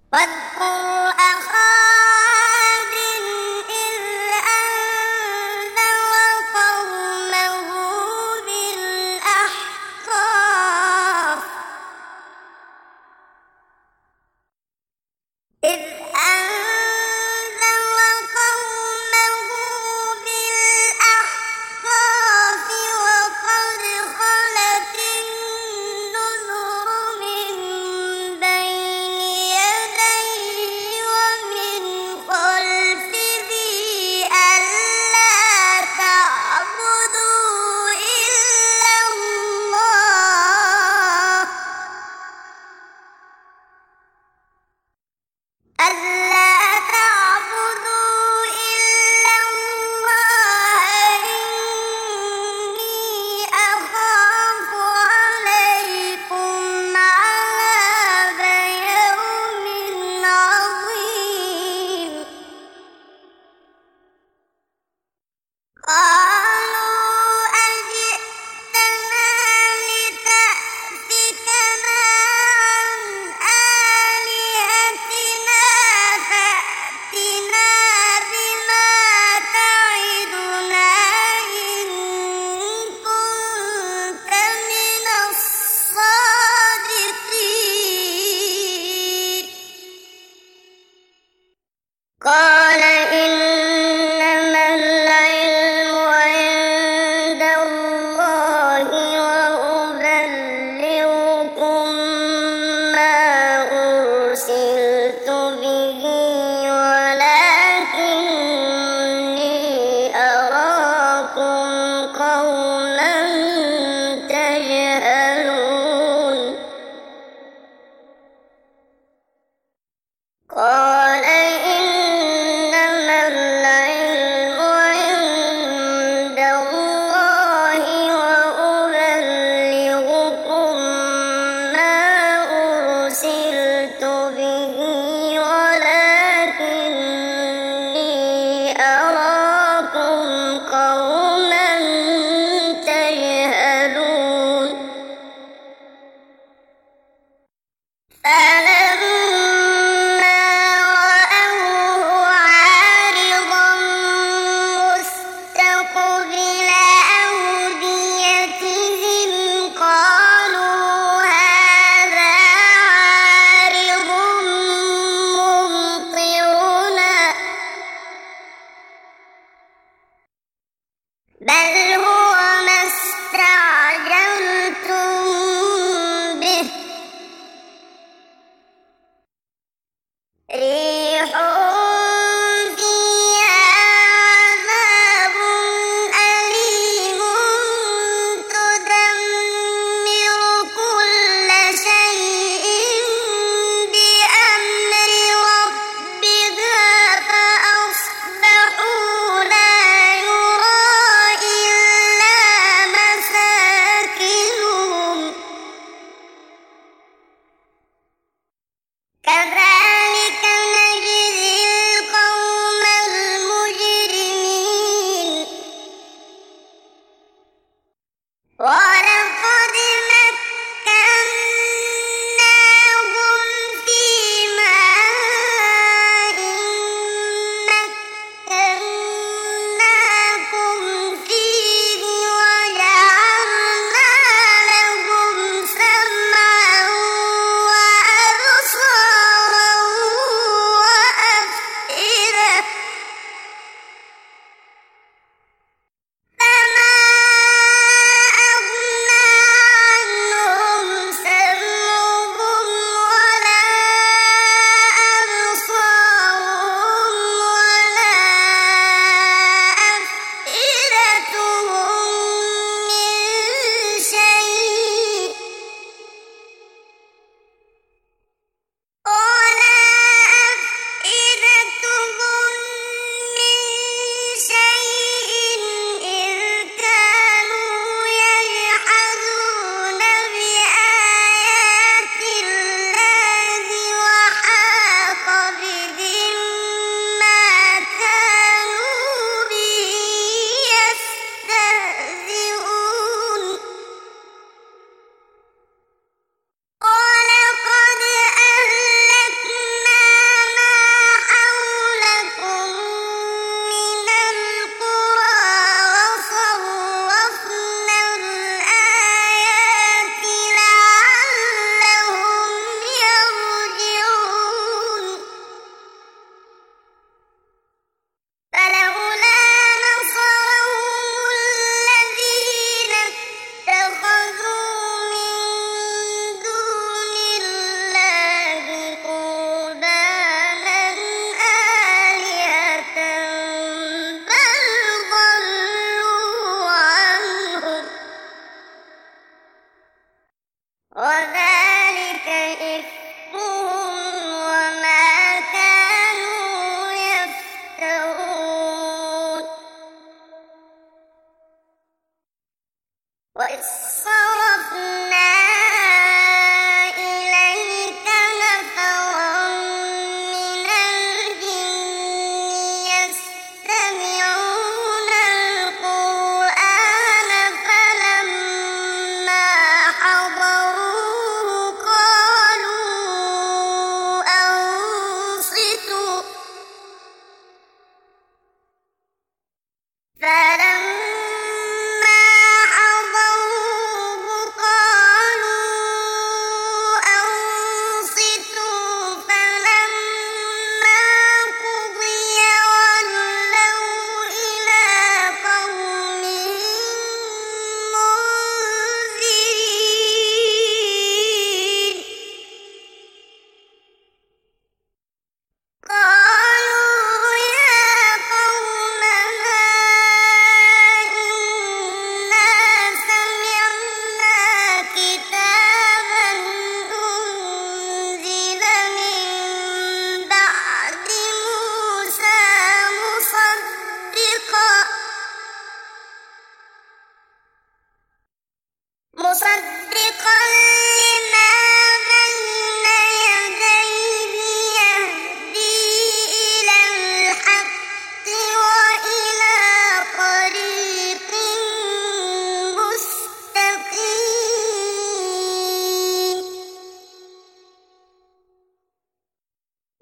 واذكر أخا عاد إذ أنذر قومه بالأحقاف وقد خلت النذر من بين يديه ومن خلفه ألا تعبدوا إلا الله إني أخاف عليكم عذاب يوم عظيم قالوا أجئتنا لتأفكنا عن آلهتنا فأتنا بما تعدنا إن كنت من الصادقين قال إنما العلم عند الله وأبلغكم ما أرسلت به ولكني أراكم قوما تجهلون قال إنما العلم عند الله وأبلغكم ما أرسلت به ولكني أراكم قوما تجهلون فلما رأوه عارضا مستقبل أوديتهم قالوا هذا عارض ممطرنا بل هو ما استعجلتم به ريح فيها عذاب أليم تدمر كل شيء بأمر ربها فأصبحوا لا يرى إلا مساكنهم كذلك نجزي القوم المجرمين ولقد مكناهم في ماء مكناكم فيه وجعلنا لهم سمعا وأبصارا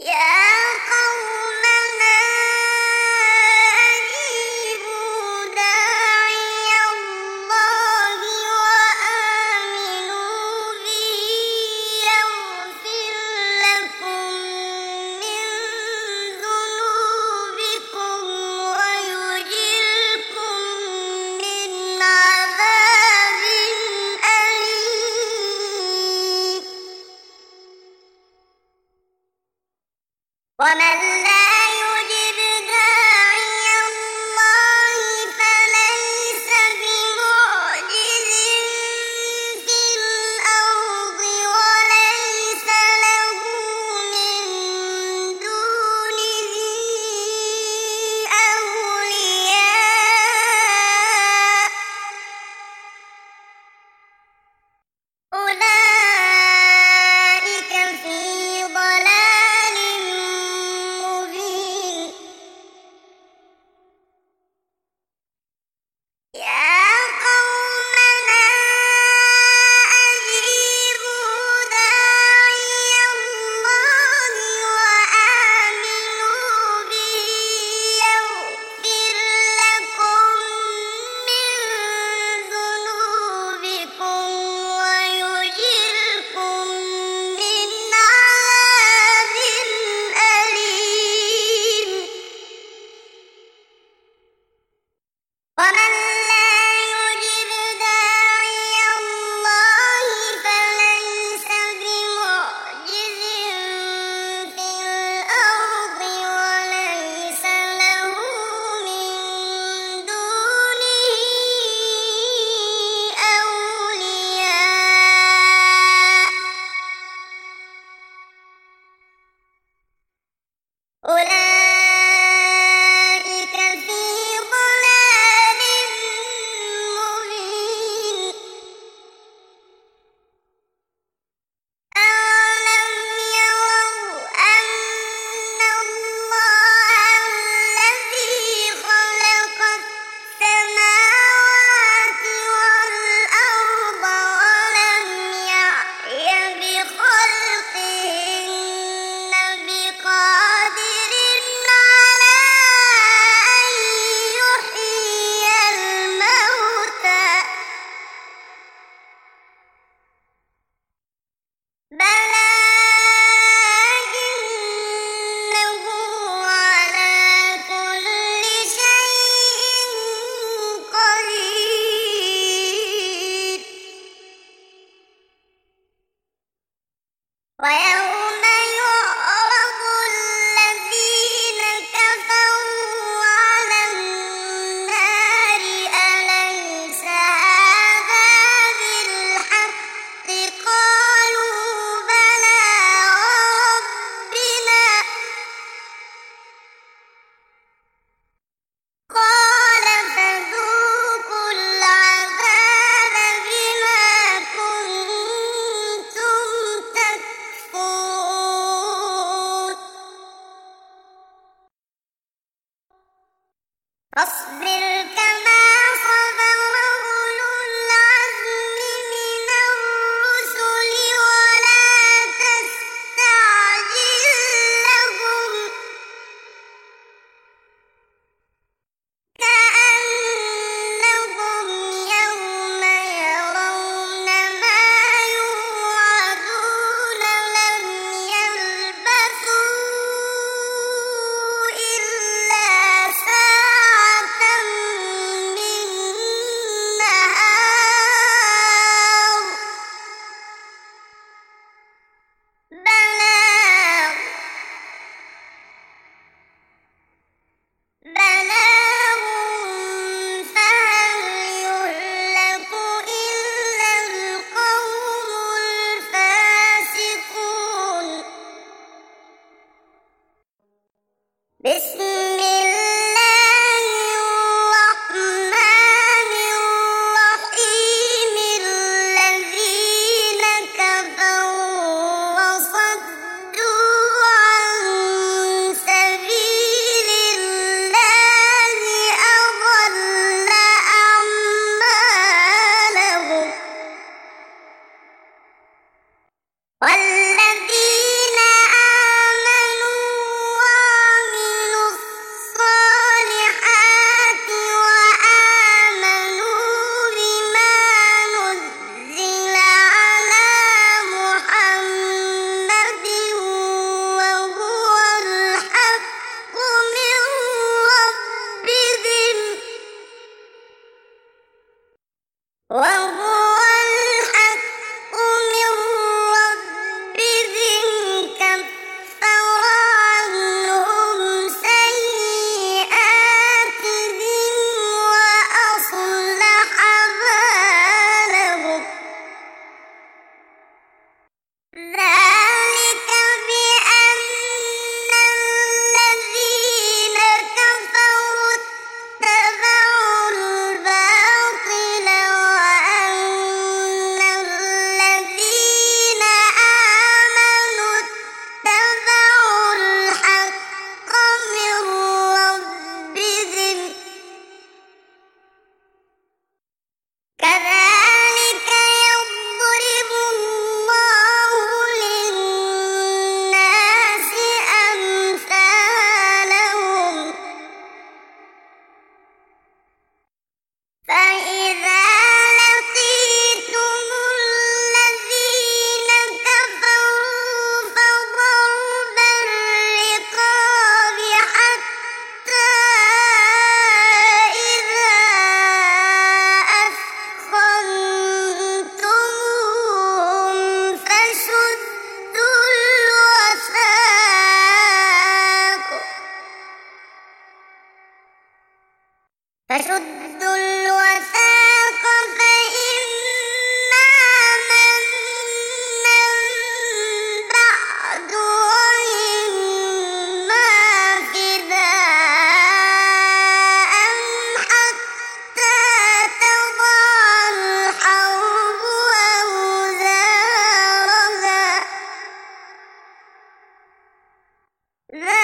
يا قومنا أجيبوا داعي الله وآمنوا به يغفر لكم من ذنوبكم ويجركم من عذاب أليم ومن لا يجب داعي الله فليس بمعجز في الأرض وليس له من دونه أولياء أولئك في ضلال مبين يا قومنا أجيبوا داعي الله وآمنوا به يغفر لكم من ذنوبكم ويجركم من عذاب أليم ومن لا يجب داعي الله فليس بمعجز في الأرض وليس له من دونه أولياء أولئك في ضلال مبين أَوَلَمْ يَرَوْا أَنَّ اللَّهَ الَّذِي خَلَقَ السَّمَاوَاتِ وَالْأَرْضَ وَلَمْ يَعْيَ بِخَلْقِهِنَّ بِقَادِرٍ عَلَىٰ أَن يُحْيِيَ الْمَوْتَىٰ بَلَىٰ إِنَّهُ عَلَىٰ كُلِّ شَيْءٍ قَدِيرٌ ويوم يعرض الذين كفروا على النار أليس هذا بالحق قالوا بلى وربنا قال فذوقوا العذاب بما كنتم تكفرون فاصبر كما صبر أولو العزم من الرسل ولا تستعجل لهم كأنهم يوم يرون ما يوعدون لم يلبثوا إلا ساعة من نهار بلاغ فهل يهلك إلا القوم الفاسقون بسم الله الرحمن الرحيم الذين كفروا وصدوا عن سبيل الله أضل أعمالهم والذين آمنوا ذلك